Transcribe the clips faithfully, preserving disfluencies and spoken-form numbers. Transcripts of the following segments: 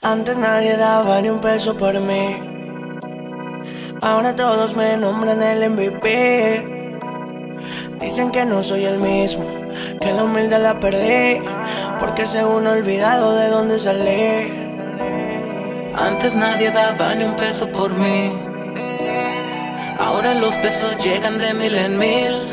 Antes nadie daba ni un peso por mí. Ahora todos me nombran el M V P. Dicen que no soy el mismo, que la humildad la perdí, porque según he olvidado de dónde salí. Antes nadie daba ni un peso por mí. Ahora los pesos llegan de mil en mil.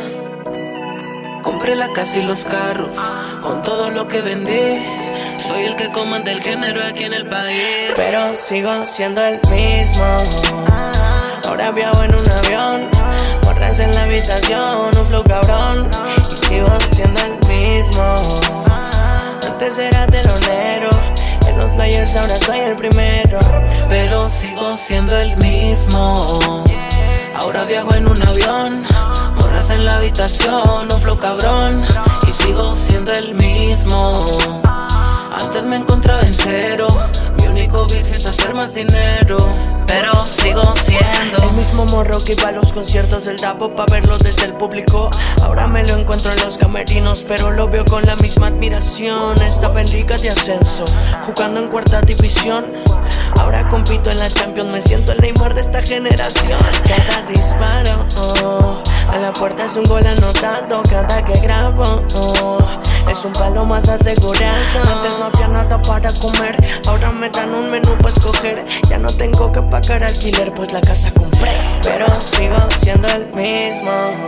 Compré la casa y los carros, con todo lo que vendí. Soy el que comanda el género aquí en el país. Pero sigo siendo el mismo. Ahora viajo en un avión, morras en la habitación, un flow cabrón. Y sigo siendo el mismo. Antes era telonero, en los flyers ahora soy el primero. Pero sigo siendo el mismo. Ahora viajo en un avión, morras en la habitación, un flow cabrón. Y sigo siendo el mismo. Antes me encontraba en cero, mi único vicio es hacer más dinero. Pero sigo siendo el mismo morro que iba a los conciertos del Dapo pa' verlo desde el público. Ahora me lo encuentro en los camerinos, pero lo veo con la misma admiración. Estaba en liga de ascenso, jugando en cuarta división. Ahora compito en la Champions, me siento el Neymar de esta generación. Cada disparo, oh, a la puerta es un gol anotado. Cada que grabo, oh, es un palo más asegurado. Antes no había nada para comer, ahora me dan un menú para escoger. Ya no tengo que pagar alquiler, pues la casa compré. Pero sigo siendo el mismo.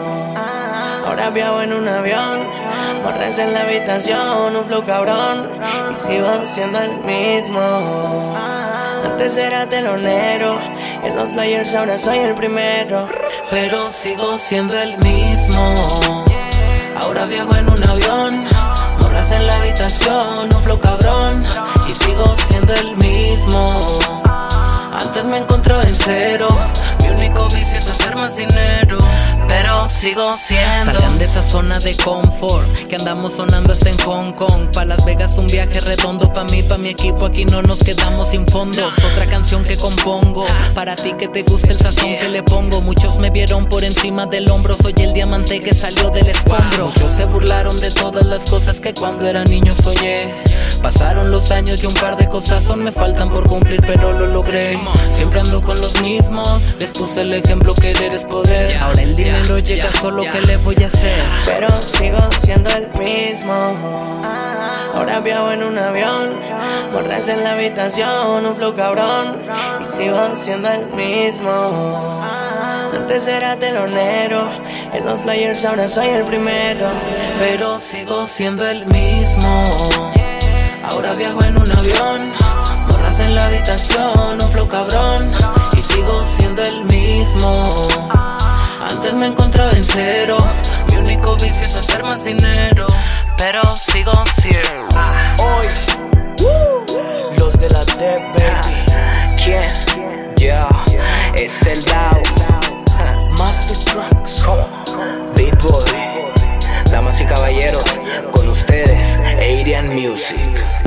Ahora viajo en un avión, morras en la habitación, un flow cabrón. Y sigo siendo el mismo. Antes era telonero, en los flyers ahora soy el primero. Pero sigo siendo el mismo. Ahora viajo en un avión, morras en la habitación, un flow cabrón. Y sigo siendo el mismo. Antes me encontraba en cero, mi único vicio es hacer más dinero. Pero sigo siendo. Salgan de esa zona de confort, que andamos sonando hasta en Hong Kong. Pa' Las Vegas un viaje redondo, pa' mí, pa' mi equipo, aquí no nos quedamos sin fondos. Otra canción que compongo, para ti que te gusta el sazón que le pongo. Muchos me vieron por encima del hombro, soy el diamante que salió del escombro. Muchos se burlaron de todas las cosas que cuando era niño soñé. Pasaron los años y un par de cosas aún me faltan por cumplir, pero lo logré. Siempre ando con los mismos, les puse el ejemplo, querer es poder. Ahora el dinero llega solo, ¿qué le voy a hacer? Pero sigo siendo el mismo. Ahora viajo en un avión, morras en la habitación, un flow cabrón. Y sigo siendo el mismo. Antes era telonero, en los flyers ahora soy el primero. Pero sigo siendo el mismo. Ahora viajo en un avión, morras en la habitación, un flow cabrón. Y sigo siendo el mismo. Antes me encontraba en cero, mi único vicio es hacer más dinero. Pero sigo siendo. Hoy, los de la D, baby. ¿Quién? Yeah, es el Dao. Master Tracks, Beat Boy. Damas y caballeros, con ustedes, Adrian Music.